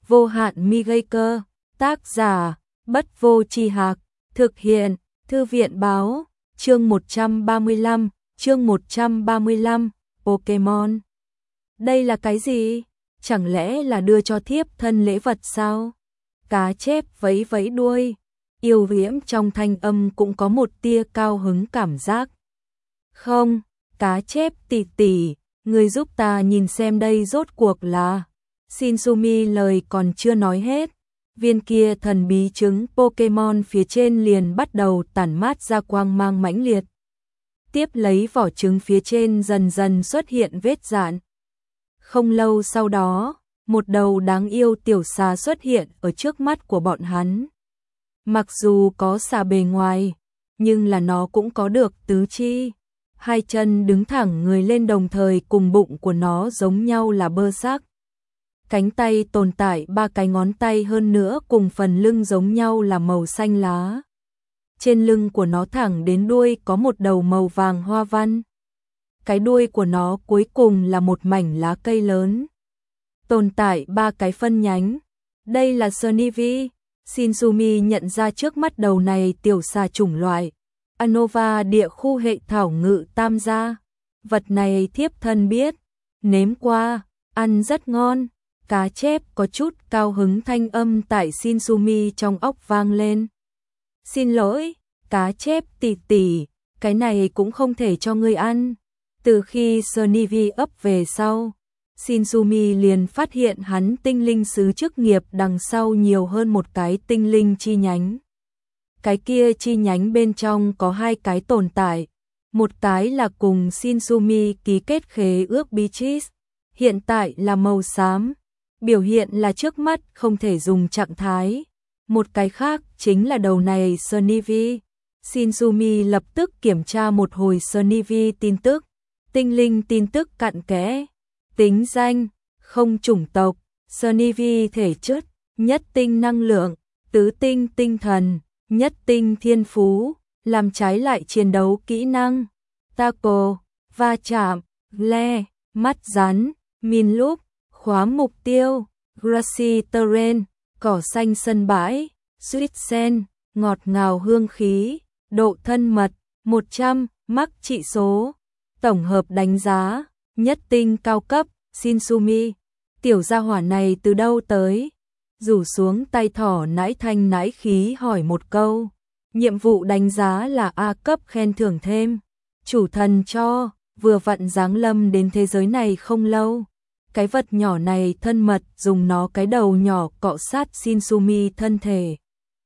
Vô hạn mi gây cơ. Tác giả Bất Vô Tri Hạc. Thực hiện Thư viện Báo. Chương 135. Pokemon. Đây là cái gì? Chẳng lẽ là đưa cho thiếp thân lễ vật sao? Cá chép vẫy vẫy đuôi, yêu diễm trong thanh âm cũng có một tia cao hứng cảm giác. Không, cá chép tỷ tỷ, người giúp ta nhìn xem đây rốt cuộc là. Shinsumi lời còn chưa nói hết, viên kia thần bí trứng Pokemon phía trên liền bắt đầu tản mát ra quang mang mãnh liệt. Tiếp lấy vỏ trứng phía trên dần dần xuất hiện vết rạn. Không lâu sau đó, một đầu đáng yêu tiểu xà xuất hiện ở trước mắt của bọn hắn. Mặc dù có xà bề ngoài, nhưng là nó cũng có được tứ chi. Hai chân đứng thẳng người lên đồng thời cùng bụng của nó giống nhau là bơ sắc. Cánh tay tồn tại 3 cái ngón tay hơn nữa cùng phần lưng giống nhau là màu xanh lá. Trên lưng của nó thẳng đến đuôi có một đầu màu vàng hoa văn. Cái đuôi của nó cuối cùng là một mảnh lá cây lớn. Tồn tại 3 cái phân nhánh. Đây là Snivy. Shinsumi nhận ra trước mắt đầu này tiểu xà chủng loại Anova địa khu hệ thảo ngự tam gia. Vật này thiếp thân biết, nếm qua, ăn rất ngon. Cá chép có chút cao hứng thanh âm tại Shinsumi trong óc vang lên. Xin lỗi, cá chép tỷ tỷ, cái này cũng không thể cho ngươi ăn. Từ khi Snivy ấp về sau, Shinsumi liền phát hiện hắn tinh linh sứ chức nghiệp đằng sau nhiều hơn một cái tinh linh chi nhánh. Cái kia chi nhánh bên trong có 2 cái tồn tại. Một cái là cùng Shinsumi ký kết khế ước Beatrice, hiện tại là màu xám, biểu hiện là trước mắt không thể dùng trạng thái. Một cái khác chính là đầu này Snivy. Shinsumi lập tức kiểm tra một hồi Snivy tin tức. Tinh linh tin tức cặn kẽ. Tính danh, không chủng tộc, Snivy thể chất, nhất tinh năng lượng, tứ tinh tinh thần, nhất tinh thiên phú, làm trái lại chiến đấu kỹ năng, taco, va chạm, le, mắt rắn, min lúc, khóa mục tiêu, grassy terrain, cỏ xanh sân bãi, sweet sen, ngọt ngào hương khí, độ thân mật, 100, mắc trị số, tổng hợp đánh giá, nhất tinh cao cấp. Shinsumi, tiểu gia hỏa này từ đâu tới? Rủ xuống tay thỏ nãi thanh nãi khí hỏi một câu. Nhiệm vụ đánh giá là A cấp khen thưởng thêm. Chủ thần cho, vừa vặn giáng lâm đến thế giới này không lâu. Cái vật nhỏ này thân mật dùng nó cái đầu nhỏ cọ sát Shinsumi thân thể.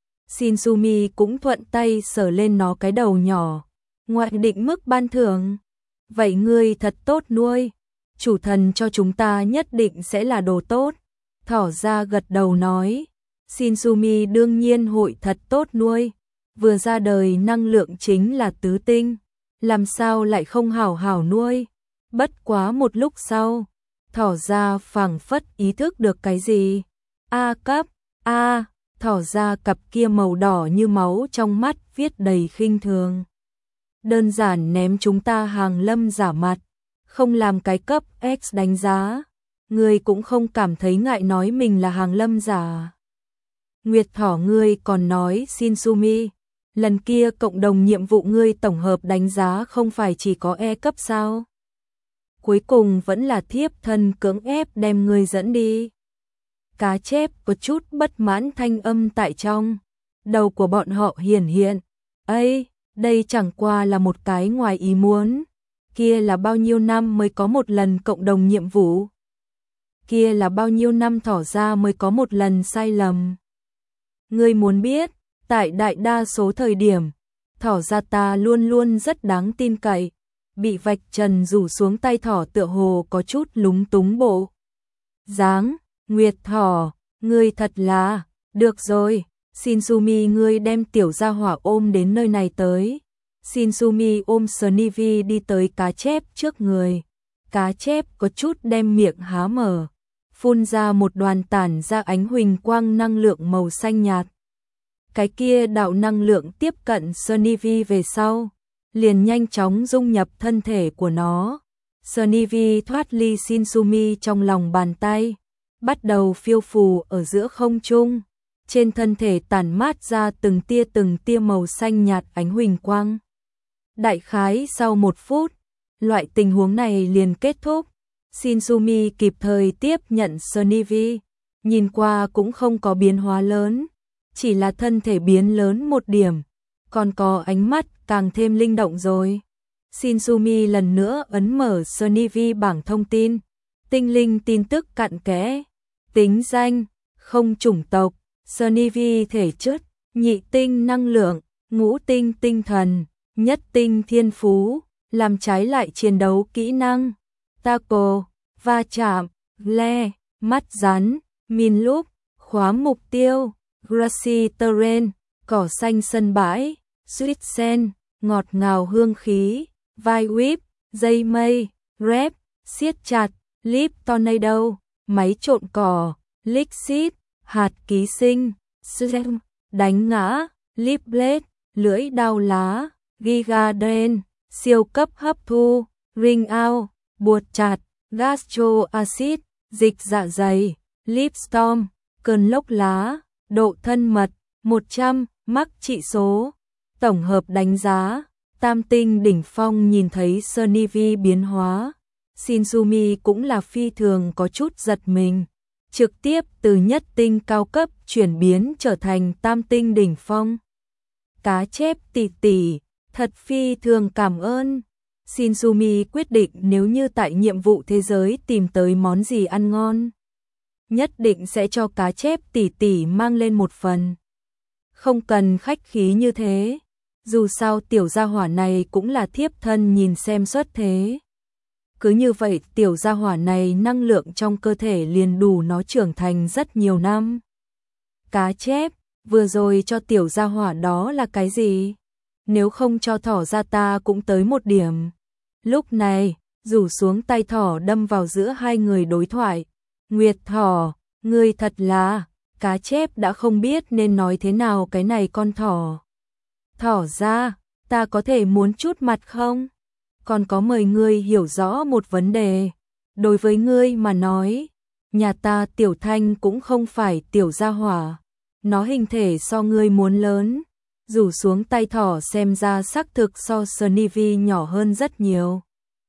Shinsumi cũng thuận tay sờ lên nó cái đầu nhỏ. Ngoại định mức ban thưởng. Vậy ngươi thật tốt nuôi. Chủ thần cho chúng ta nhất định sẽ là đồ tốt. Thỏ ra gật đầu nói. Shinsumi đương nhiên hội thật tốt nuôi. Vừa ra đời năng lượng chính là tứ tinh. Làm sao lại không hảo hảo nuôi. Bất quá một lúc sau. Thỏ ra phảng phất ý thức được cái gì. A cấp, A. Thỏ ra cặp kia màu đỏ như máu trong mắt viết đầy khinh thường. Đơn giản ném chúng ta hàng lâm giả mặt. Không làm cái cấp X đánh giá, ngươi cũng không cảm thấy ngại nói mình là hàng lâm giả. Nguyệt thỏ ngươi còn nói Shinsumi, lần kia cộng đồng nhiệm vụ ngươi tổng hợp đánh giá không phải chỉ có E cấp sao? Cuối cùng vẫn là thiếp thân cưỡng ép đem ngươi dẫn đi. Cá chép có chút bất mãn thanh âm tại trong đầu của bọn họ hiển hiện. Ây, đây chẳng qua là một cái ngoài ý muốn. Kia là bao nhiêu năm mới có một lần cộng đồng nhiệm vụ? Kia là bao nhiêu năm thỏ ra mới có một lần sai lầm? Ngươi muốn biết, tại đại đa số thời điểm, thỏ ra ta luôn luôn rất đáng tin cậy. Bị vạch trần rủ xuống tay thỏ tựa hồ có chút lúng túng bộ. Dáng, Nguyệt thỏ, ngươi thật là, được rồi, Shinsumi ngươi đem tiểu gia hỏa ôm đến nơi này tới. Shinsumi ôm Snivy đi tới cá chép trước người. Cá chép có chút đem miệng há mở, phun ra một đoàn tản ra ánh huỳnh quang năng lượng màu xanh nhạt. Cái kia đạo năng lượng tiếp cận Snivy về sau, liền nhanh chóng dung nhập thân thể của nó. Snivy thoát ly Shinsumi trong lòng bàn tay, bắt đầu phiêu phù ở giữa không trung, trên thân thể tản mát ra từng tia màu xanh nhạt ánh huỳnh quang. Đại khái sau 1 phút, loại tình huống này liền kết thúc. Shinsumi kịp thời tiếp nhận Sunny V, nhìn qua cũng không có biến hóa lớn, chỉ là thân thể biến lớn một điểm, còn có ánh mắt càng thêm linh động rồi. Shinsumi lần nữa ấn mở Sunny V bảng thông tin, tinh linh tin tức cặn kẽ, tính danh, không chủng tộc, Sunny V thể chất, nhị tinh năng lượng, ngũ tinh tinh thần, nhất tinh thiên phú, làm trái lại chiến đấu kỹ năng, taco, va chạm, le, mắt rắn, min lúc, khóa mục tiêu, grassy terrain, cỏ xanh sân bãi, sweet sen, ngọt ngào hương khí, vai whip, dây mây, rep, siết chặt, lip tornado, máy trộn cỏ, lick seed, hạt ký sinh, slam, đánh ngã, lip blade, lưỡi đao lá, giga drain, siêu cấp hấp thu, ring out, buột chặt, gastro acid, dịch dạ dày, lip storm, cơn lốc lá, độ thân mật, 100, mắc trị số, tổng hợp đánh giá, tam tinh đỉnh phong. Nhìn thấy Sunny V biến hóa, Shinsumi cũng là phi thường có chút giật mình, trực tiếp từ nhất tinh cao cấp chuyển biến trở thành tam tinh đỉnh phong. Cá chép tỷ tỷ, thật phi thường cảm ơn. Shinsumi quyết định nếu như tại nhiệm vụ thế giới tìm tới món gì ăn ngon, nhất định sẽ cho cá chép tỷ tỷ mang lên một phần. Không cần khách khí như thế, dù sao tiểu gia hỏa này cũng là thiếp thân nhìn xem xuất thế. Cứ như vậy tiểu gia hỏa này năng lượng trong cơ thể liền đủ nó trưởng thành rất nhiều năm. Cá chép, vừa rồi cho tiểu gia hỏa đó là cái gì? Nếu không cho thỏ ra ta cũng tới một điểm. Lúc này, rủ xuống tay thỏ đâm vào giữa hai người đối thoại. Nguyệt thỏ, ngươi thật là, cá chép đã không biết nên nói thế nào cái này con thỏ. Thỏ ra, ta có thể muốn chút mặt không? Còn có mời ngươi hiểu rõ một vấn đề. Đối với ngươi mà nói, nhà ta Tiểu Thanh cũng không phải tiểu gia hỏa. Nó hình thể so ngươi muốn lớn. Rủ xuống tay thỏ xem ra xác thực so Sunny V nhỏ hơn rất nhiều.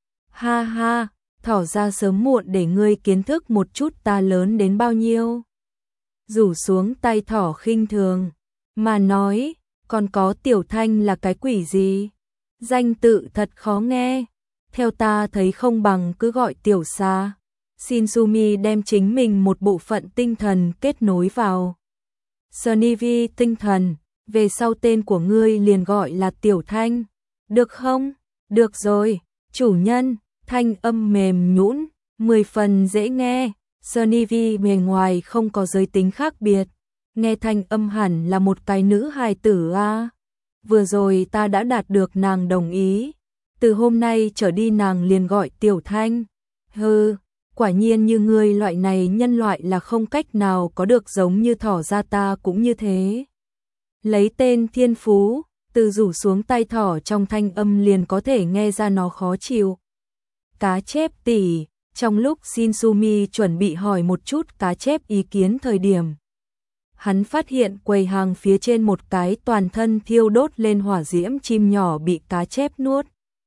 Ha ha, thỏ ra sớm muộn để ngươi kiến thức một chút ta lớn đến bao nhiêu. Rủ xuống tay thỏ khinh thường, mà nói, còn có Tiểu Thanh là cái quỷ gì? Danh tự thật khó nghe, theo ta thấy không bằng cứ gọi Tiểu Sa. Shinsumi đem chính mình một bộ phận tinh thần kết nối vào Sunny V tinh thần, về sau tên của ngươi liền gọi là Tiểu Thanh, được không? Được rồi, chủ nhân. Thanh âm mềm nhũn, 10 phần dễ nghe. Sunny V bề ngoài không có giới tính khác biệt, nghe thanh âm hẳn là một cái nữ hài tử a. Vừa rồi ta đã đạt được nàng đồng ý, từ hôm nay trở đi nàng liền gọi Tiểu Thanh. Hừ, quả nhiên như ngươi loại này nhân loại là không cách nào có được, giống như thỏ ra ta cũng như thế. Lấy tên thiên phú, từ rủ xuống tay thỏ trong thanh âm liền có thể nghe ra nó khó chịu. Cá chép tỷ, trong lúc Shinsumi chuẩn bị hỏi một chút cá chép ý kiến thời điểm, hắn phát hiện quầy hàng phía trên một cái toàn thân thiêu đốt lên hỏa diễm chim nhỏ bị cá chép nuốt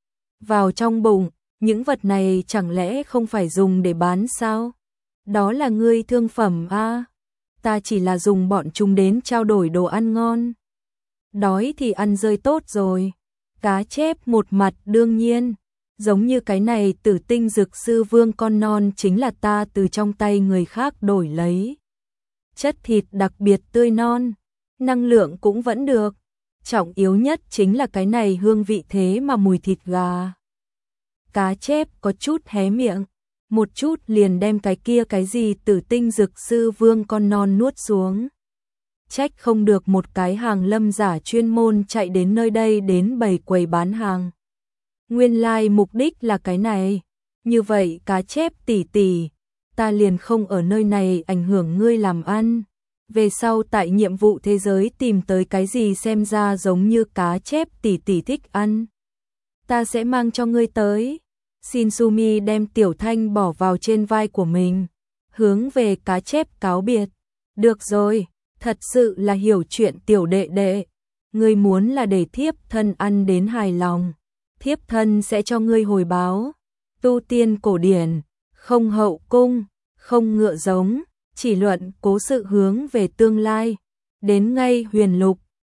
vào trong bụng. Những vật này chẳng lẽ không phải dùng để bán sao? Đó là ngươi thương phẩm a? Ta chỉ là dùng bọn chúng đến trao đổi đồ ăn ngon. Đói thì ăn rơi tốt rồi. Cá chép một mặt đương nhiên, giống như cái này Tử Tinh Dược Sư Vương con non chính là ta từ trong tay người khác đổi lấy. Chất thịt đặc biệt tươi non, năng lượng cũng vẫn được. Trọng yếu nhất chính là cái này hương vị thế mà mùi thịt gà. Cá chép có chút hé miệng, một chút liền đem cái kia cái gì Tử Tinh Dược Sư Vương con non nuốt xuống. Trách không được một cái hàng lâm giả chuyên môn chạy đến nơi đây đến bày quầy bán hàng. Nguyên lai mục đích là cái này. Như vậy cá chép tỷ tỷ, ta liền không ở nơi này ảnh hưởng ngươi làm ăn. Về sau tại nhiệm vụ thế giới tìm tới cái gì xem ra giống như cá chép tỷ tỷ thích ăn, ta sẽ mang cho ngươi tới. Shinsumi đem Tiểu Thanh bỏ vào trên vai của mình, hướng về cá chép cáo biệt. Được rồi, thật sự là hiểu chuyện tiểu đệ đệ. Ngươi muốn là để thiếp thân ăn đến hài lòng, thiếp thân sẽ cho ngươi hồi báo. Tu tiên cổ điển, không hậu cung, không ngựa giống, chỉ luận cố sự hướng về tương lai. Đến ngay huyền lục,